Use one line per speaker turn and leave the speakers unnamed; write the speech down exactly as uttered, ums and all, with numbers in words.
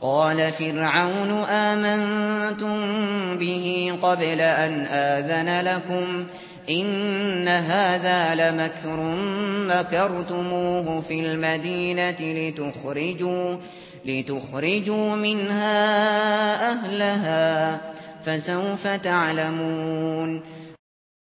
قال فرعون آمنتم به قبل أن آذن لكم إن هذا لمكر مكرتموه في المدينة لتخرجوا, لتخرجوا منها أهلها فسوف تعلمون